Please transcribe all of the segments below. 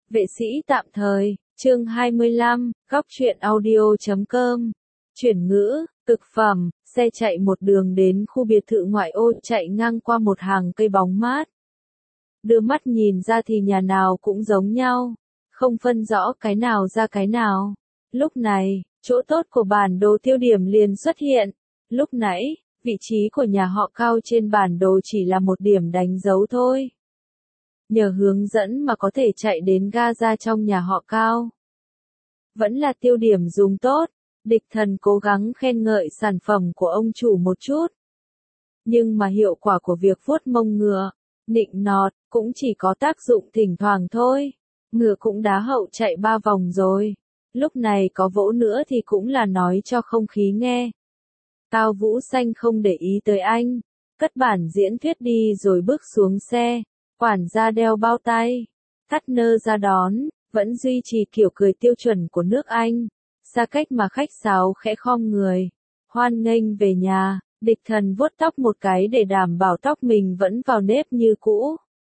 Vệ sĩ tạm thời, chương 25, góc truyện audio.com. Chuyển ngữ, thực phẩm, xe chạy một đường đến khu biệt thự ngoại ô, chạy ngang qua một hàng cây bóng mát. Đưa mắt nhìn ra thì nhà nào cũng giống nhau, không phân rõ cái nào ra cái nào. Lúc này, chỗ tốt của bản đồ tiêu điểm liền xuất hiện. Lúc nãy, vị trí của nhà họ Cao trên bản đồ chỉ là một điểm đánh dấu thôi. Nhờ hướng dẫn mà có thể chạy đến Gaza trong nhà họ Cao. Vẫn là tiêu điểm dùng tốt, địch thần cố gắng khen ngợi sản phẩm của ông chủ một chút. Nhưng mà hiệu quả của việc vuốt mông ngựa, nịnh nọt, cũng chỉ có tác dụng thỉnh thoảng thôi. Ngựa cũng đá hậu chạy 3 vòng rồi. Lúc này có vỗ nữa thì cũng là nói cho không khí nghe. Cao Vũ Xanh không để ý tới anh, cất bản diễn thuyết đi rồi bước xuống xe. Quản gia đeo bao tay, Tắt-nơ ra đón, vẫn duy trì kiểu cười tiêu chuẩn của nước Anh. Xa cách mà khách sáo khẽ khom người, hoan nghênh về nhà. Địch thần vuốt tóc một cái để đảm bảo tóc mình vẫn vào nếp như cũ.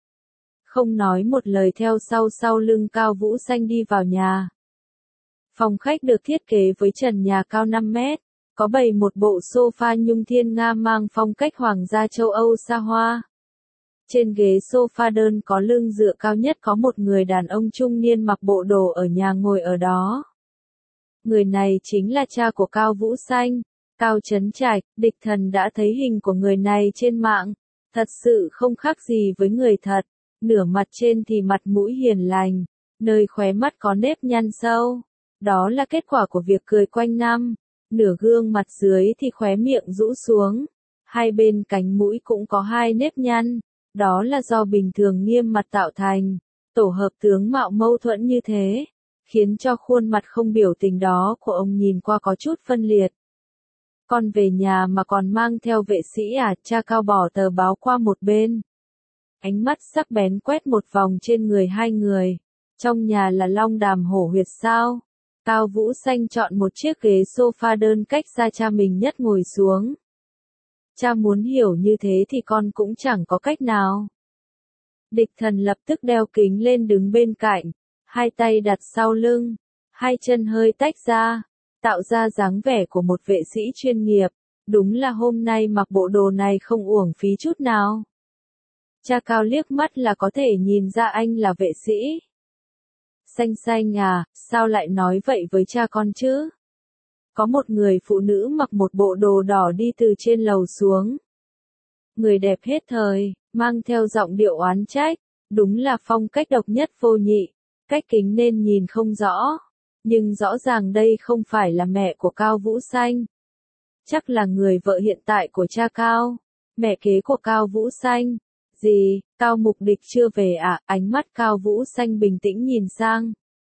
Không nói một lời theo sau lưng Cao Vũ Xanh đi vào nhà. Phòng khách được thiết kế với trần nhà cao 5 mét, có bày một bộ sofa nhung thiên nga mang phong cách hoàng gia châu Âu xa hoa. Trên ghế sofa đơn có lưng dựa cao nhất có một người đàn ông trung niên mặc bộ đồ ở nhà ngồi ở đó. Người này chính là cha của Cao Vũ Xanh, Cao Trấn Trạch. Địch thần đã thấy hình của người này trên mạng, thật sự không khác gì với người thật. Nửa mặt trên thì mặt mũi hiền lành, nơi khóe mắt có nếp nhăn sâu. Đó là kết quả của việc cười quanh năm. Nửa gương mặt dưới thì khóe miệng rũ xuống. Hai bên cánh mũi cũng có hai nếp nhăn. Đó là do bình thường nghiêm mặt tạo thành. Tổ hợp tướng mạo mâu thuẫn như thế, khiến cho khuôn mặt không biểu tình đó của ông nhìn qua có chút phân liệt. Con về nhà mà còn mang theo vệ sĩ à? Cha Cao bỏ tờ báo qua một bên. Ánh mắt sắc bén quét một vòng trên người hai người. Trong nhà là long đàm hổ huyệt sao? Cao Vũ Xanh chọn một chiếc ghế sofa đơn cách xa cha mình nhất ngồi xuống. Cha muốn hiểu như thế thì con cũng chẳng có cách nào. Địch thần lập tức đeo kính lên đứng bên cạnh, hai tay đặt sau lưng, hai chân hơi tách ra, tạo ra dáng vẻ của một vệ sĩ chuyên nghiệp. Đúng là hôm nay mặc bộ đồ này không uổng phí chút nào. Cha Cao liếc mắt là có thể nhìn ra anh là vệ sĩ. Xanh xanh à, sao lại nói vậy với cha con chứ? Có một người phụ nữ mặc một bộ đồ đỏ đi từ trên lầu xuống. Người đẹp hết thời, mang theo giọng điệu oán trách, đúng là phong cách độc nhất vô nhị, cách kính nên nhìn không rõ. Nhưng rõ ràng đây không phải là mẹ của Cao Vũ Xanh. Chắc là người vợ hiện tại của cha Cao, mẹ kế của Cao Vũ Xanh. Gì, Cao Mục Địch chưa về à? Ánh mắt Cao Vũ Xanh bình tĩnh nhìn sang.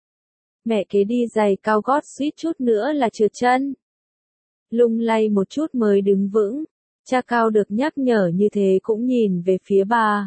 Mẹ kế đi giày cao gót suýt chút nữa là trượt chân. Lung lay một chút mới đứng vững. Cha Cao được nhắc nhở như thế cũng nhìn về phía bà.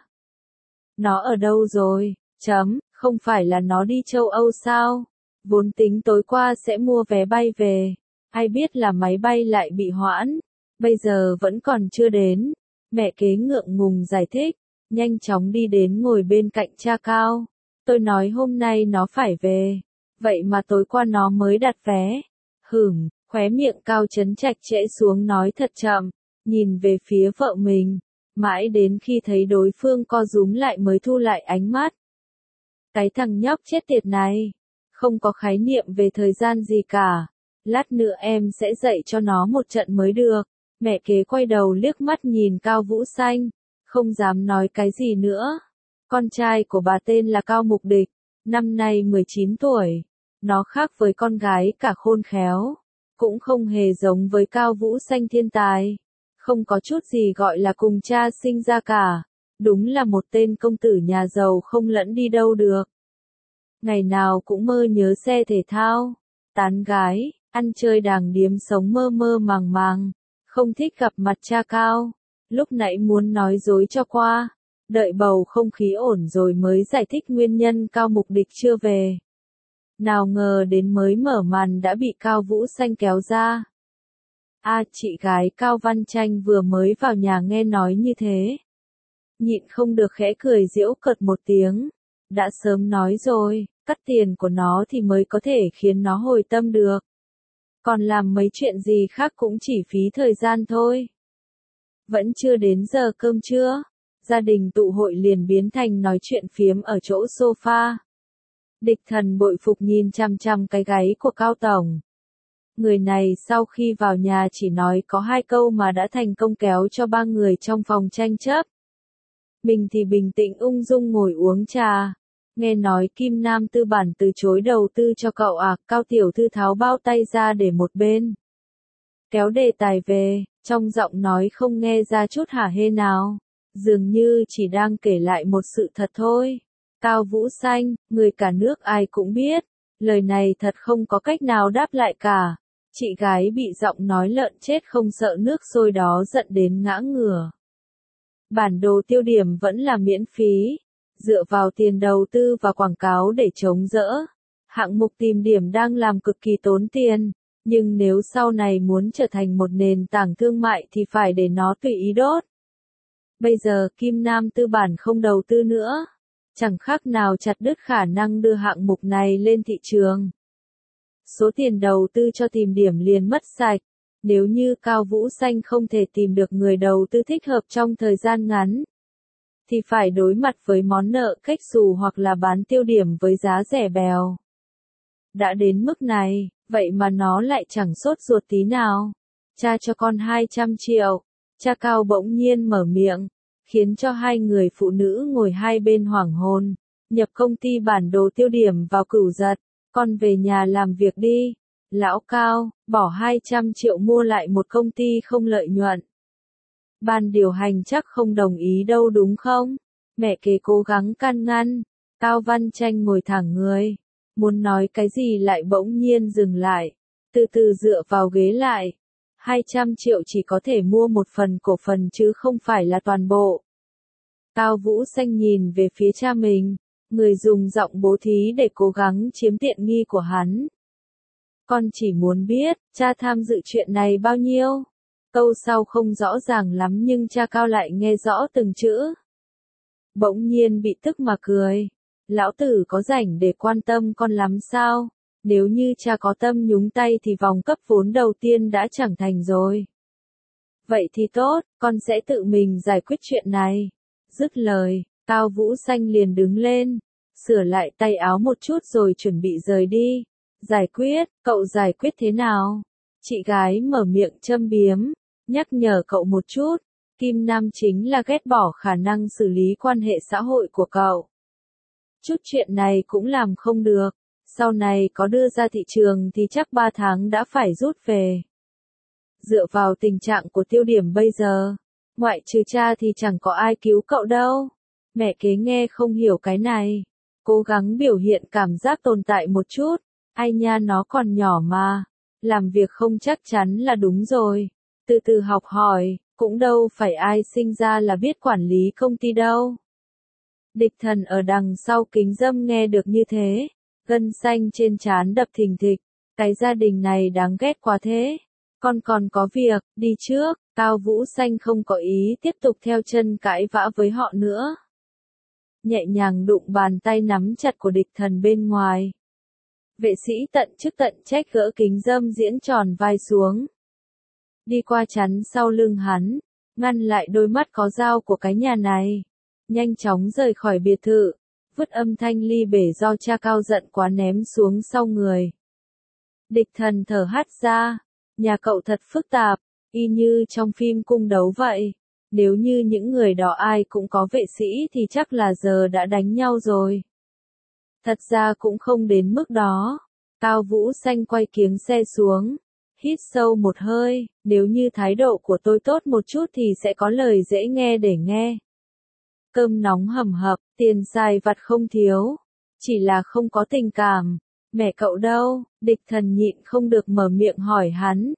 Nó ở đâu rồi? Không phải là nó đi châu Âu sao? Vốn tính tối qua sẽ mua vé bay về. Ai biết là máy bay lại bị hoãn. Bây giờ vẫn còn chưa đến. Mẹ kế ngượng ngùng giải thích. Nhanh chóng đi đến ngồi bên cạnh cha Cao. Tôi nói hôm nay nó phải về. Vậy mà tối qua nó mới đặt vé. Khóe miệng Cao Trấn Trạch trễ xuống nói thật chậm, nhìn về phía vợ mình, mãi đến khi thấy đối phương co rúm lại mới thu lại ánh mắt. Cái thằng nhóc chết tiệt này, không có khái niệm về thời gian gì cả. Lát nữa em sẽ dạy cho nó một trận mới được. Mẹ kế quay đầu liếc mắt nhìn Cao Vũ Xanh, không dám nói cái gì nữa. Con trai của bà tên là Cao Mục Địch, năm nay 19 tuổi. Nó khác với con gái cả khôn khéo, cũng không hề giống với Cao Vũ Xanh thiên tài. Không có chút gì gọi là cùng cha sinh ra cả. Đúng là một tên công tử nhà giàu không lẫn đi đâu được. Ngày nào cũng mơ nhớ xe thể thao, tán gái, ăn chơi đàng điếm sống mơ mơ màng màng. Không thích gặp mặt cha Cao. Lúc nãy muốn nói dối cho qua. Đợi bầu không khí ổn rồi mới giải thích nguyên nhân Cao Mục Địch chưa về. Nào ngờ đến mới mở màn đã bị Cao Vũ Xanh kéo ra. Chị gái Cao Văn Tranh vừa mới vào nhà nghe nói như thế. Nhịn không được khẽ cười giễu cợt một tiếng. Đã sớm nói rồi, cắt tiền của nó thì mới có thể khiến nó hồi tâm được. Còn làm mấy chuyện gì khác cũng chỉ phí thời gian thôi. Vẫn chưa đến giờ cơm trưa, gia đình tụ hội liền biến thành nói chuyện phiếm ở chỗ sofa. Địch Thần bội phục nhìn chằm chằm cái gáy của Cao Tổng. Người này sau khi vào nhà chỉ nói có 2 câu mà đã thành công kéo cho 3 người trong phòng tranh chấp. Mình thì bình tĩnh ung dung ngồi uống trà. Nghe nói Kim Nam Tư bản từ chối đầu tư cho cậu à, Cao tiểu thư tháo bao tay ra để một bên. Kéo đề tài về, trong giọng nói không nghe ra chút hả hê nào. Dường như chỉ đang kể lại một sự thật thôi. Cao Vũ Xanh, người cả nước ai cũng biết. Lời này thật không có cách nào đáp lại cả. Chị gái bị giọng nói lợn chết không sợ nước sôi đó giận đến ngã ngửa. Bản đồ tiêu điểm vẫn là miễn phí. Dựa vào tiền đầu tư và quảng cáo để chống dỡ. Hạng mục tìm điểm đang làm cực kỳ tốn tiền. Nhưng nếu sau này muốn trở thành một nền tảng thương mại thì phải để nó tùy ý đốt. Bây giờ Kim Nam Tư bản không đầu tư nữa. Chẳng khác nào chặt đứt khả năng đưa hạng mục này lên thị trường. Số tiền đầu tư cho tìm điểm liền mất sạch. Nếu như Cao Vũ Xanh không thể tìm được người đầu tư thích hợp trong thời gian ngắn, thì phải đối mặt với món nợ cách xù hoặc là bán tiêu điểm với giá rẻ bèo. Đã đến mức này, vậy mà nó lại chẳng sốt ruột tí nào. Cha cho con 200 triệu. Cha Cao bỗng nhiên mở miệng, khiến cho 2 người phụ nữ ngồi hai bên hoảng hồn. Nhập công ty bản đồ tiêu điểm vào cửu giật. Con về nhà làm việc đi. Lão Cao, bỏ 200 triệu mua lại một công ty không lợi nhuận. Ban điều hành chắc không đồng ý đâu đúng không? Mẹ kế cố gắng can ngăn. Cao Văn Tranh ngồi thẳng người. Muốn nói cái gì lại bỗng nhiên dừng lại. Từ từ dựa vào ghế lại. 200 triệu chỉ có thể mua một phần cổ phần chứ không phải là toàn bộ. Cao Vũ Xanh nhìn về phía cha mình. Người dùng giọng bố thí để cố gắng chiếm tiện nghi của hắn. Con chỉ muốn biết, cha tham dự chuyện này bao nhiêu? Câu sau không rõ ràng lắm nhưng cha Cao lại nghe rõ từng chữ. Bỗng nhiên bị tức mà cười. Lão tử có rảnh để quan tâm con lắm sao? Nếu như cha có tâm nhúng tay thì vòng cấp vốn đầu tiên đã chẳng thành rồi. Vậy thì tốt, con sẽ tự mình giải quyết chuyện này. Dứt lời, Cao Vũ Xanh liền đứng lên, sửa lại tay áo một chút rồi chuẩn bị rời đi. Giải quyết, cậu giải quyết thế nào? Chị gái mở miệng châm biếm, nhắc nhở cậu một chút. Kim Nam chính là ghét bỏ khả năng xử lý quan hệ xã hội của cậu. Chút chuyện này cũng làm không được. Sau này có đưa ra thị trường thì chắc 3 tháng đã phải rút về. Dựa vào tình trạng của tiêu điểm bây giờ, ngoại trừ cha thì chẳng có ai cứu cậu đâu. Mẹ kế nghe không hiểu cái này. Cố gắng biểu hiện cảm giác tồn tại một chút. Ai nha nó còn nhỏ mà. Làm việc không chắc chắn là đúng rồi. Từ từ học hỏi, cũng đâu phải ai sinh ra là biết quản lý công ty đâu. Địch Thần ở đằng sau kính râm nghe được như thế. Gân xanh trên trán đập thình thịch. Cái gia đình này đáng ghét quá thế. Con còn có việc, đi trước. Cao Vũ Xanh không có ý tiếp tục theo chân cãi vã với họ nữa. Nhẹ nhàng đụng bàn tay nắm chặt của Địch Thần bên ngoài. Vệ sĩ tận chức tận trách gỡ kính râm diễn tròn vai xuống. Đi qua chắn sau lưng hắn, ngăn lại đôi mắt có dao của cái nhà này. Nhanh chóng rời khỏi biệt thự, vứt âm thanh ly bể do cha Cao giận quá ném xuống sau người. Địch Thần thở hắt ra, nhà cậu thật phức tạp, y như trong phim cung đấu vậy. Nếu như những người đó ai cũng có vệ sĩ thì chắc là giờ đã đánh nhau rồi. Thật ra cũng không đến mức đó. Cao Vũ Xanh quay kiếng xe xuống, hít sâu một hơi, nếu như thái độ của tôi tốt một chút thì sẽ có lời dễ nghe để nghe. Cơm nóng hầm hập, tiền xài vặt không thiếu, chỉ là không có tình cảm. Mẹ cậu đâu? Địch Thần nhịn không được mở miệng hỏi hắn.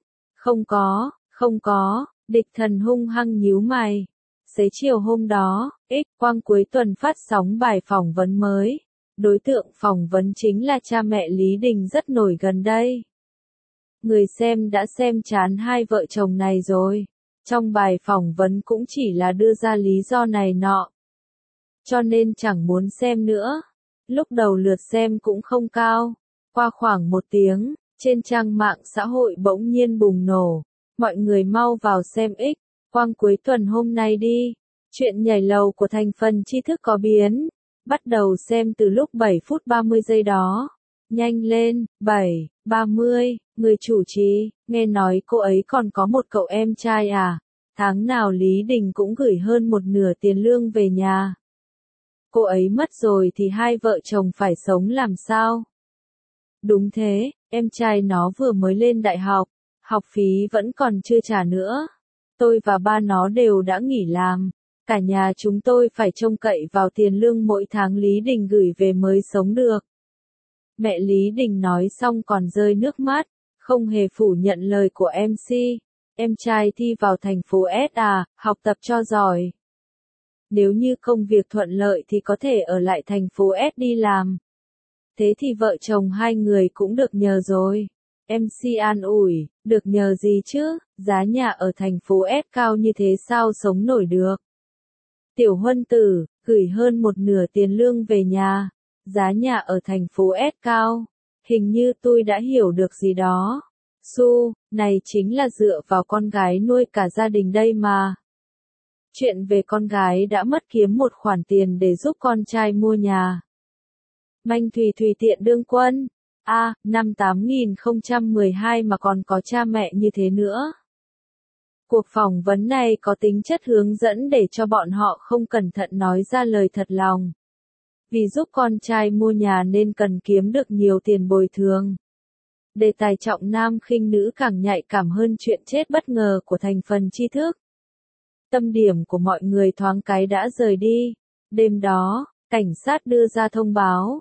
Không có, Địch Thần hung hăng nhíu mày. Xế chiều hôm đó, Quang cuối tuần phát sóng bài phỏng vấn mới. Đối tượng phỏng vấn chính là cha mẹ Lý Đình rất nổi gần đây. Người xem đã xem chán hai vợ chồng này rồi. Trong bài phỏng vấn cũng chỉ là đưa ra lý do này nọ. Cho nên chẳng muốn xem nữa. Lúc đầu lượt xem cũng không cao. Qua khoảng 1 tiếng, trên trang mạng xã hội bỗng nhiên bùng nổ. Mọi người mau vào xem X, quang cuối tuần hôm nay đi. Chuyện nhảy lầu của thành phần tri thức có biến. Bắt đầu xem từ lúc 7 phút 30 giây đó. Nhanh lên, 7:30, người chủ trì, nghe nói cô ấy còn có một cậu em trai à? Tháng nào Lý Đình cũng gửi hơn một nửa tiền lương về nhà. Cô ấy mất rồi thì hai vợ chồng phải sống làm sao? Đúng thế, em trai nó vừa mới lên đại học, học phí vẫn còn chưa trả nữa. Tôi và ba nó đều đã nghỉ làm, cả nhà chúng tôi phải trông cậy vào tiền lương mỗi tháng Lý Đình gửi về mới sống được. Mẹ Lý Đình nói xong còn rơi nước mắt, không hề phủ nhận lời của MC. Em trai thi vào thành phố S à, học tập cho giỏi. Nếu như công việc thuận lợi thì có thể ở lại thành phố S đi làm. Thế thì vợ chồng hai người cũng được nhờ rồi. MC an ủi, được nhờ gì chứ, giá nhà ở thành phố S cao như thế sao sống nổi được. Tiểu Huân Tử, gửi hơn một nửa tiền lương về nhà. Giá nhà ở thành phố S cao. Hình như tôi đã hiểu được gì đó. Su, này chính là dựa vào con gái nuôi cả gia đình đây mà. Chuyện về con gái đã mất kiếm một khoản tiền để giúp con trai mua nhà. Manh Thùy Thùy tiện đương quân. Năm 8012 mà còn có cha mẹ như thế nữa. Cuộc phỏng vấn này có tính chất hướng dẫn để cho bọn họ không cẩn thận nói ra lời thật lòng. Vì giúp con trai mua nhà nên cần kiếm được nhiều tiền bồi thường. Đề tài trọng nam khinh nữ càng nhạy cảm hơn chuyện chết bất ngờ của thành phần tri thức. Tâm điểm của mọi người thoáng cái đã rời đi. Đêm đó, cảnh sát đưa ra thông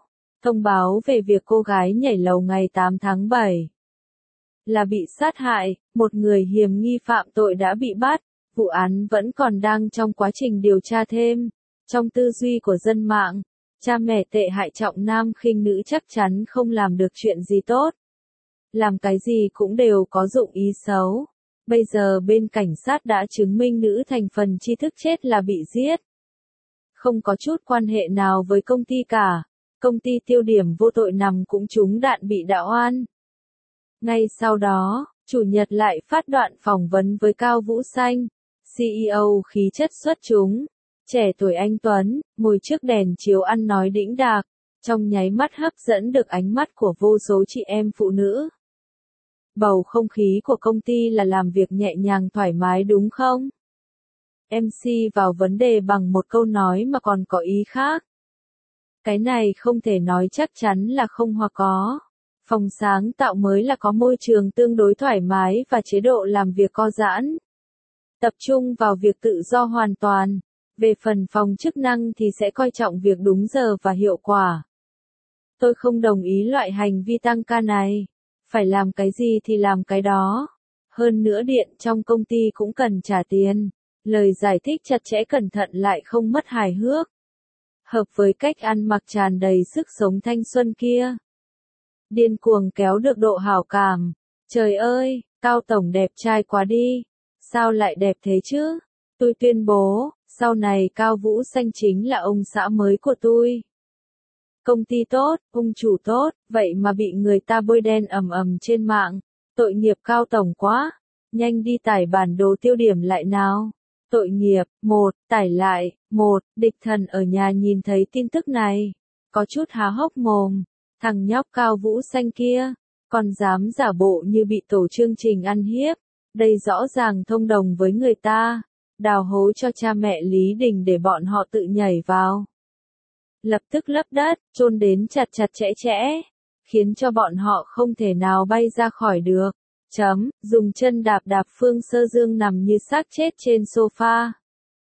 báo về việc cô gái nhảy lầu ngày 8 tháng 7 là bị sát hại, một người hiểm nghi phạm tội đã bị bắt, vụ án vẫn còn đang trong quá trình điều tra thêm. Trong tư duy của dân mạng, cha mẹ tệ hại trọng nam khinh nữ chắc chắn không làm được chuyện gì tốt. Làm cái gì cũng đều có dụng ý xấu. Bây giờ bên cảnh sát đã chứng minh nữ thành phần tri thức chết là bị giết. Không có chút quan hệ nào với công ty cả. Công ty Tiêu Điểm vô tội nằm cũng trúng đạn bị đạo oan. Ngay sau đó, Chủ nhật lại phát đoạn phỏng vấn với Cao Vũ Xanh, CEO khí chất xuất chúng, trẻ tuổi anh tuấn, ngồi trước đèn chiếu ăn nói đĩnh đạc, trong nháy mắt hấp dẫn được ánh mắt của vô số chị em phụ nữ. Bầu không khí của công ty là làm việc nhẹ nhàng thoải mái đúng không? MC vào vấn đề bằng một câu nói mà còn có ý khác. Cái này không thể nói chắc chắn là không hoặc có. Phòng sáng tạo mới là có môi trường tương đối thoải mái và chế độ làm việc co giãn. Tập trung vào việc tự do hoàn toàn. Về phần phòng chức năng thì sẽ coi trọng việc đúng giờ và hiệu quả. Tôi không đồng ý loại hành vi tăng ca này. Phải làm cái gì thì làm cái đó. Hơn nữa điện trong công ty cũng cần trả tiền. Lời giải thích chặt chẽ cẩn thận lại không mất hài hước. Hợp với cách ăn mặc tràn đầy sức sống thanh xuân kia. Điên cuồng kéo được độ hảo cảm. Trời ơi, Cao Tổng đẹp trai quá đi. Sao lại đẹp thế chứ? Tôi tuyên bố, sau này Cao Vũ Xanh chính là ông xã mới của tôi. Công ty tốt, ông chủ tốt, vậy mà bị người ta bôi đen ầm ầm trên mạng. Tội nghiệp Cao Tổng quá. Nhanh đi tải bản đồ Tiêu Điểm lại nào. Tội nghiệp, tải lại, địch thần ở nhà nhìn thấy tin tức này. Có chút há hốc mồm. Thằng nhóc Cao Vũ Xanh kia, còn dám giả bộ như bị tổ chương trình ăn hiếp. Đây rõ ràng thông đồng với người ta. Đào hố cho cha mẹ Lý Đình để bọn họ tự nhảy vào. Lập tức lấp đất, chôn đến chặt chặt chẽ chẽ. Khiến cho bọn họ không thể nào bay ra khỏi được. Dùng chân đạp đạp Phương Sơ Dương nằm như xác chết trên sofa.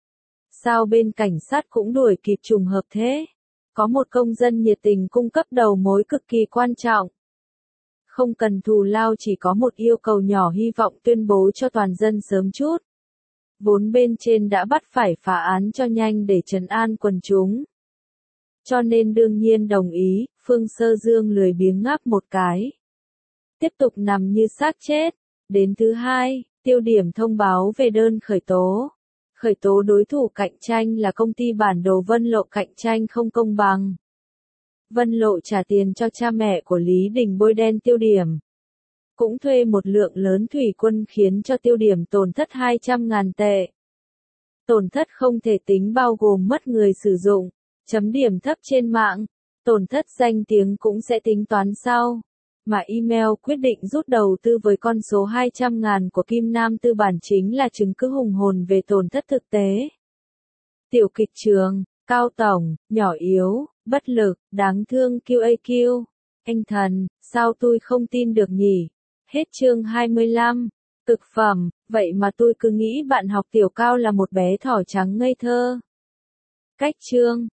Sao bên cảnh sát cũng đuổi kịp trùng hợp thế? Có một công dân nhiệt tình cung cấp đầu mối cực kỳ quan trọng. Không cần thù lao, chỉ có một yêu cầu nhỏ, hy vọng tuyên bố cho toàn dân sớm chút. Vốn bên trên đã bắt phải phá án cho nhanh để trấn an quần chúng. Cho nên đương nhiên đồng ý, Phương Sơ Dương lười biếng ngáp một cái. Tiếp tục nằm như xác chết. Đến thứ hai, Tiêu Điểm thông báo về đơn khởi tố. Khởi tố đối thủ cạnh tranh là công ty bản đồ Vân Lộ cạnh tranh không công bằng. Vân Lộ trả tiền cho cha mẹ của Lý Đình bôi đen Tiêu Điểm. Cũng thuê một lượng lớn thủy quân khiến cho Tiêu Điểm tổn thất 200.000 tệ. Tổn thất không thể tính bao gồm mất người sử dụng, chấm điểm thấp trên mạng, tổn thất danh tiếng cũng sẽ tính toán sau. Mà email quyết định rút đầu tư với con số 200.000 của Kim Nam Tư bản chính là chứng cứ hùng hồn về tổn thất thực tế. Tiểu kịch trường, Cao Tổng, nhỏ yếu, bất lực, đáng thương QAQ. Anh thần, sao tôi không tin được nhỉ? Hết chương 25. Cực phẩm, vậy mà tôi cứ nghĩ bạn học tiểu Cao là một bé thỏ trắng ngây thơ. Cách chương